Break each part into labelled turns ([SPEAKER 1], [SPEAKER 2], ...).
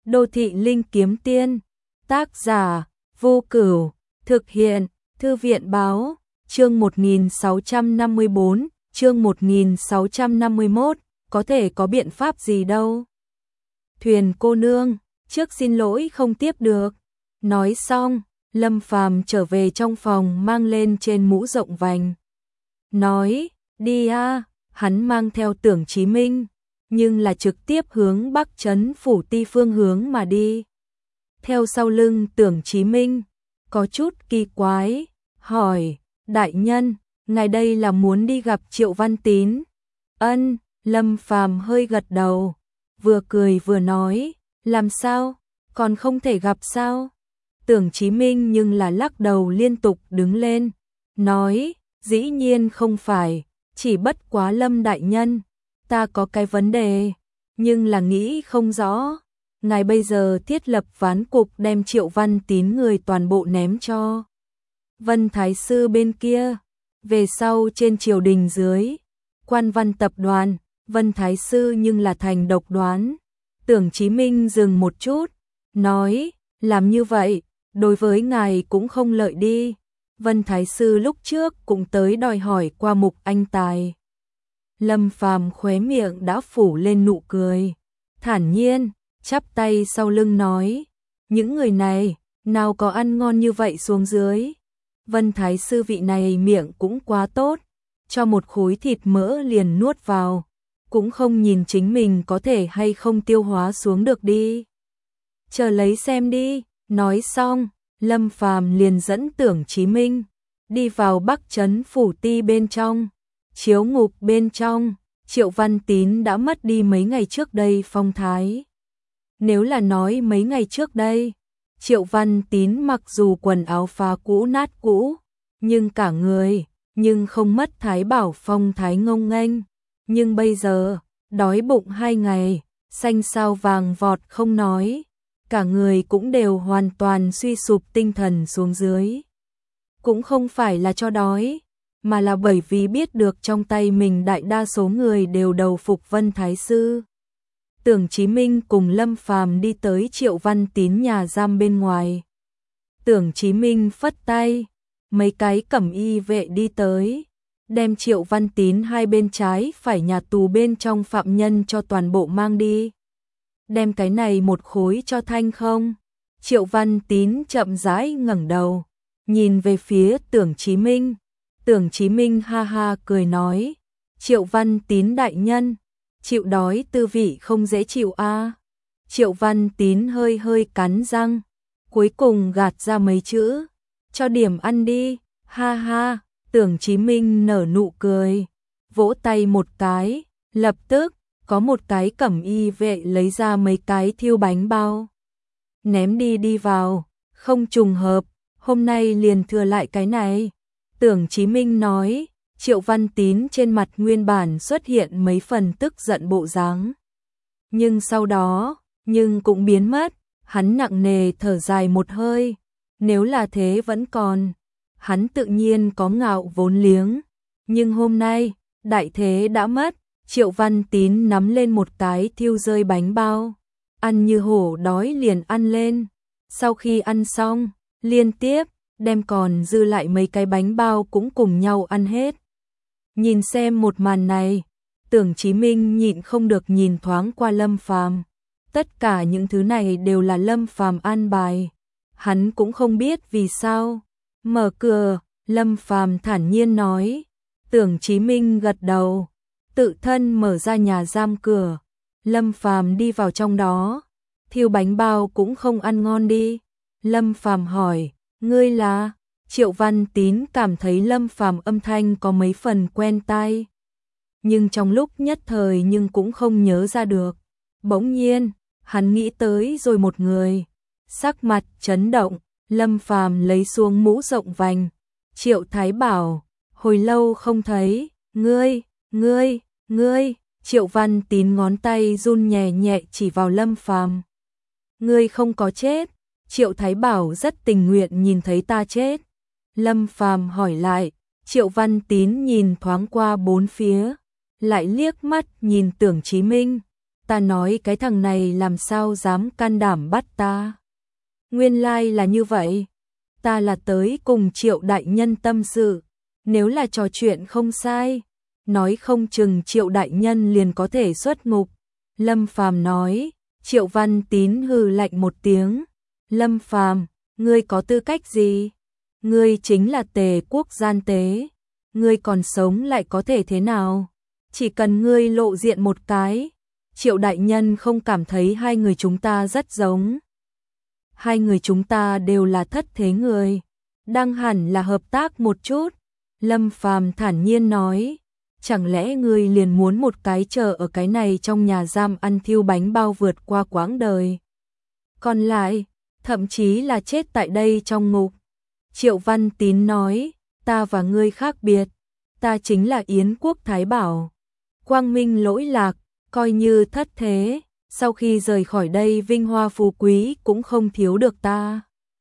[SPEAKER 1] Đô thị linh kiếm tiên, tác giả Vô Cửu, thực hiện Thư viện báo, chương 1654, chương 1651, có thể có biện pháp gì đâu. Thuyền cô nương, trước xin lỗi không tiếp được. Nói xong, Lâm Phàm trở về trong phòng mang lên trên mũ rộng vành. Nói, đi a, hắn mang theo Tưởng Chí Minh, nhưng là trực tiếp hướng Bắc Trấn Phủ Ti phương hướng mà đi. Theo sau lưng Tưởng Chí Minh, có chút kỳ quái, hỏi, đại nhân, ngài đây là muốn đi gặp Triệu Văn Tín? Ân, Lâm Phàm hơi gật đầu, vừa cười vừa nói, làm sao, còn không thể gặp sao? Tưởng Chí Minh nhưng là lắc đầu liên tục đứng lên, nói, dĩ nhiên không phải, chỉ bất quá Lâm đại nhân, ta có cái vấn đề, nhưng là nghĩ không rõ. Ngài bây giờ thiết lập ván cục đem Triệu Văn Tín người toàn bộ ném cho Vân Thái Sư bên kia, về sau trên triều đình dưới, quan văn tập đoàn, Vân Thái Sư nhưng là thành độc đoán. Tưởng Chí Minh dừng một chút, nói, làm như vậy, đối với ngài cũng không lợi đi. Vân Thái Sư lúc trước cũng tới đòi hỏi qua Mục Anh Tài. Lâm Phàm khóe miệng đã phủ lên nụ cười, thản nhiên, chắp tay sau lưng nói, những người này, nào có ăn ngon như vậy xuống dưới. Vân Thái Sư vị này miệng cũng quá tốt, cho một khối thịt mỡ liền nuốt vào, cũng không nhìn chính mình có thể hay không tiêu hóa xuống được đi. Chờ lấy xem đi, nói xong, Lâm Phàm liền dẫn Tưởng Chí Minh đi vào Bắc Trấn Phủ Ti bên trong. Chiếu ngục bên trong, Triệu Văn Tín đã mất đi mấy ngày trước đây phong thái. Nếu là nói mấy ngày trước đây, Triệu Văn Tín mặc dù quần áo phá cũ nát cũ, nhưng cả người, nhưng không mất thái bảo phong thái ngông nghênh. Nhưng bây giờ, đói bụng 2 ngày, xanh sao vàng vọt không nói, cả người cũng đều hoàn toàn suy sụp tinh thần xuống dưới. Cũng không phải là cho đói, mà là bởi vì biết được trong tay mình đại đa số người đều đầu phục Vân Thái Sư. Tưởng Chí Minh cùng Lâm Phàm đi tới Triệu Văn Tín nhà giam bên ngoài. Tưởng Chí Minh phất tay, mấy cái cẩm y vệ đi tới, đem Triệu Văn Tín hai bên trái phải nhà tù bên trong phạm nhân cho toàn bộ mang đi. Đem cái này một khối cho thanh không? Triệu Văn Tín chậm rãi ngẩng đầu, nhìn về phía Tưởng Chí Minh. Tưởng Chí Minh ha ha cười nói, Triệu Văn Tín đại nhân, chịu đói tư vị không dễ chịu a. Triệu Văn Tín hơi hơi cắn răng, cuối cùng gạt ra mấy chữ, cho điểm ăn đi, ha ha. Tưởng Chí Minh nở nụ cười, vỗ tay một cái, lập tức có một cái cẩm y vệ lấy ra mấy cái thiêu bánh bao, ném đi vào, không trùng hợp, hôm nay liền thừa lại cái này. Tưởng Chí Minh nói, Triệu Văn Tín trên mặt nguyên bản xuất hiện mấy phần tức giận bộ dáng. Nhưng sau đó, nhưng cũng biến mất, hắn nặng nề thở dài một hơi, nếu là thế vẫn còn, hắn tự nhiên có ngạo vốn liếng. Nhưng hôm nay, đại thế đã mất, Triệu Văn Tín nắm lên một cái thiêu rơi bánh bao, ăn như hổ đói liền ăn lên. Sau khi ăn xong, liên tiếp đem còn dư lại mấy cái bánh bao cũng cùng nhau ăn hết. Nhìn xem một màn này, Tưởng Chí Minh nhịn không được nhìn thoáng qua Lâm Phàm. Tất cả những thứ này đều là Lâm Phàm an bài. Hắn cũng không biết vì sao. Mở cửa, Lâm Phàm thản nhiên nói. Tưởng Chí Minh gật đầu, tự thân mở ra nhà giam cửa. Lâm Phàm đi vào trong đó. Thiêu bánh bao cũng không ăn ngon đi. Lâm Phàm hỏi, ngươi là? Triệu Văn Tín cảm thấy Lâm Phàm âm thanh có mấy phần quen tai, nhưng trong lúc nhất thời nhưng cũng không nhớ ra được. Bỗng nhiên, hắn nghĩ tới rồi một người, sắc mặt chấn động. Lâm Phàm lấy xuống mũ rộng vành, Triệu Thái Bảo, hồi lâu không thấy, ngươi. Triệu Văn Tín ngón tay run nhẹ nhẹ chỉ vào Lâm Phàm. Ngươi không có chết. Triệu Thái Bảo rất tình nguyện nhìn thấy ta chết. Lâm Phàm hỏi lại. Triệu Văn Tín nhìn thoáng qua bốn phía, lại liếc mắt nhìn Tưởng Chí Minh. ta nói cái thằng này làm sao dám can đảm bắt ta. Nguyên lai là như vậy, ta là tới cùng Triệu đại nhân tâm sự, nếu là trò chuyện không sai, nói không chừng Triệu đại nhân liền có thể xuất ngục. Lâm Phàm nói. Triệu Văn Tín hừ lạnh một tiếng. Lâm Phàm, ngươi có tư cách gì? Ngươi chính là Tề quốc gian tế, ngươi còn sống lại có thể thế nào? Chỉ cần ngươi lộ diện một cái, Triệu đại nhân không cảm thấy hai người chúng ta rất giống. Hai người chúng ta đều là thất thế người, đang hẳn là hợp tác một chút. Lâm Phàm thản nhiên nói, chẳng lẽ ngươi liền muốn một cái chờ ở cái này trong nhà giam ăn thiêu bánh bao vượt qua quãng đời. Còn lại, thậm chí là chết tại đây trong ngục. Triệu Văn Tín nói, ta và ngươi khác biệt, ta chính là Yến quốc Thái Bảo. Quang minh lỗi lạc, coi như thất thế, sau khi rời khỏi đây vinh hoa phú quý cũng không thiếu được ta.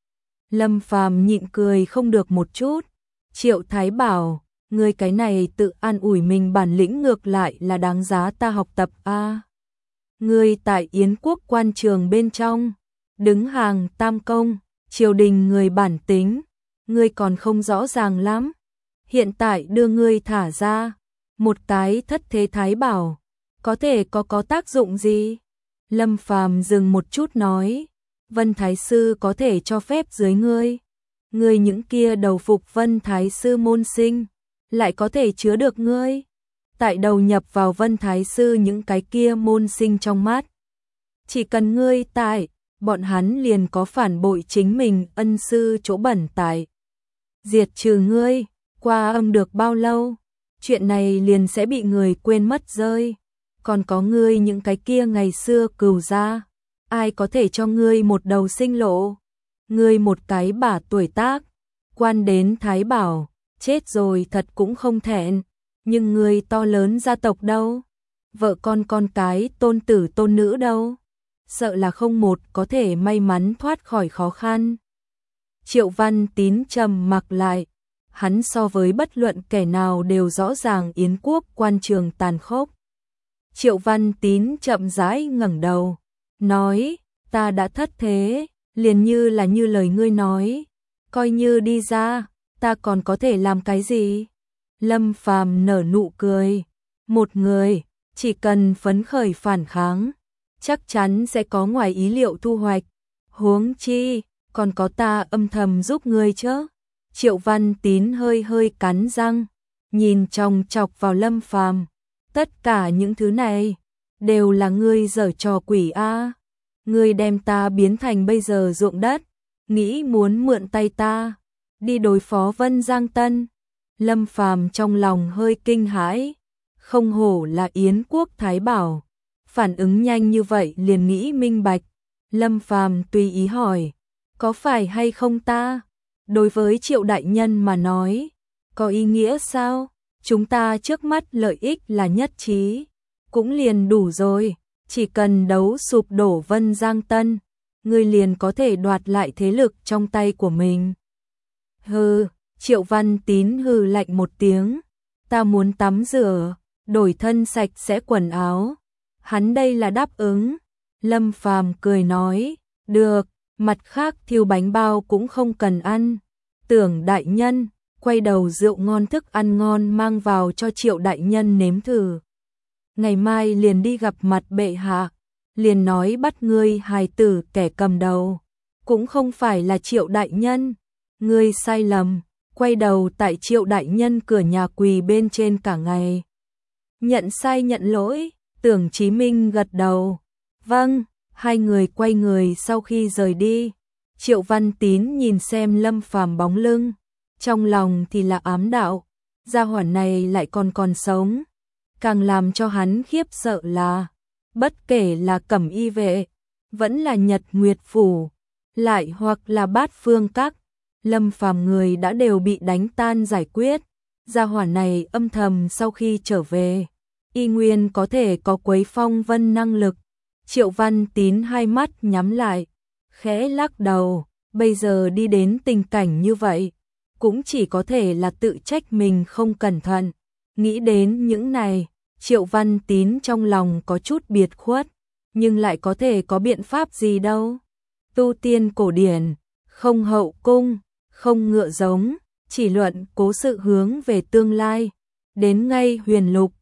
[SPEAKER 1] Lâm Phàm nhịn cười không được một chút. Triệu Thái Bảo, ngươi cái này tự an ủi mình bản lĩnh ngược lại là đáng giá ta học tập a. Ngươi tại Yến quốc quan trường bên trong, đứng hàng tam công, triều đình người bản tính, ngươi còn không rõ ràng lắm. Hiện tại đưa ngươi thả ra, một cái thất thế Thái Bảo, có thể có tác dụng gì? Lâm Phàm dừng một chút nói, Vân Thái Sư có thể cho phép dưới ngươi. Ngươi những kia đầu phục Vân Thái Sư môn sinh, lại có thể chứa được ngươi. Tại đầu nhập vào Vân Thái Sư những cái kia môn sinh trong mắt. Chỉ cần ngươi tại, bọn hắn liền có phản bội chính mình ân sư chỗ bẩn tại. Diệt trừ ngươi, qua âm được bao lâu, chuyện này liền sẽ bị người quên mất rơi. Còn có ngươi những cái kia ngày xưa cừu gia, ai có thể cho ngươi một đầu sinh lộ. Ngươi một cái bả tuổi tác, quan đến Thái Bảo, chết rồi thật cũng không thẹn, nhưng ngươi to lớn gia tộc đâu? Vợ con cái, tôn tử tôn nữ đâu? Sợ là không một có thể may mắn thoát khỏi khó khăn. Triệu Văn Tín trầm mặc lại, hắn so với bất luận kẻ nào đều rõ ràng Yến quốc quan trường tàn khốc. Triệu Văn Tín chậm rãi ngẩng đầu, nói, ta đã thất thế, liền như là như lời ngươi nói, coi như đi ra, ta còn có thể làm cái gì? Lâm Phàm nở nụ cười, một người, chỉ cần phấn khởi phản kháng, chắc chắn sẽ có ngoài ý liệu thu hoạch, huống chi, còn có ta âm thầm giúp ngươi chứ. Triệu Văn Tín hơi hơi cắn răng, nhìn chòng chọc vào Lâm Phàm, tất cả những thứ này, đều là ngươi giở trò quỷ a. Ngươi đem ta biến thành bây giờ ruộng đất, nghĩ muốn mượn tay ta, đi đối phó Vân Giang Tân. Lâm Phàm trong lòng hơi kinh hãi, không hổ là Yến quốc Thái Bảo, phản ứng nhanh như vậy liền nghĩ minh bạch. Lâm Phàm tùy ý hỏi, có phải hay không ta? Đối với Triệu đại nhân mà nói, có ý nghĩa sao? Chúng ta trước mắt lợi ích là nhất trí, cũng liền đủ rồi, chỉ cần đấu sụp đổ Vân Giang Tân, ngươi liền có thể đoạt lại thế lực trong tay của mình. Hừ, Triệu Văn Tín hừ lạnh một tiếng, ta muốn tắm rửa, đổi thân sạch sẽ quần áo. Hắn đây là đáp ứng. Lâm Phàm cười nói, được, mặt khác thiêu bánh bao cũng không cần ăn. Tưởng đại nhân, quay đầu rượu ngon thức ăn ngon mang vào cho Triệu đại nhân nếm thử. Ngày mai liền đi gặp mặt bệ hạ, liền nói bắt ngươi hài tử kẻ cầm đầu, cũng không phải là Triệu đại nhân. Ngươi sai lầm, quay đầu tại Triệu đại nhân cửa nhà quỳ bên trên cả ngày. Nhận sai nhận lỗi, Tưởng Chí Minh gật đầu. Vâng, hai người quay người sau khi rời đi. Triệu Văn Tín nhìn xem Lâm Phàm bóng lưng, trong lòng thì là ám đạo, gia hỏa này lại còn sống. Càng làm cho hắn khiếp sợ là, bất kể là Cẩm Y vệ, vẫn là Nhật Nguyệt phủ, lại hoặc là Bát Phương các, Lâm Phàm người đã đều bị đánh tan giải quyết. Gia hỏa này âm thầm sau khi trở về, y nguyên có thể có quấy phong vân năng lực. Triệu Văn Tín hai mắt nhắm lại, khẽ lắc đầu, bây giờ đi đến tình cảnh như vậy, cũng chỉ có thể là tự trách mình không cẩn thận. Nghĩ đến những này, Triệu Văn Tín trong lòng có chút biệt khuất. nhưng lại có thể có biện pháp gì đâu. Tu tiên cổ điển, không hậu cung, không ngựa giống, chỉ luận cố sự hướng về tương lai. Đến ngay huyền lục,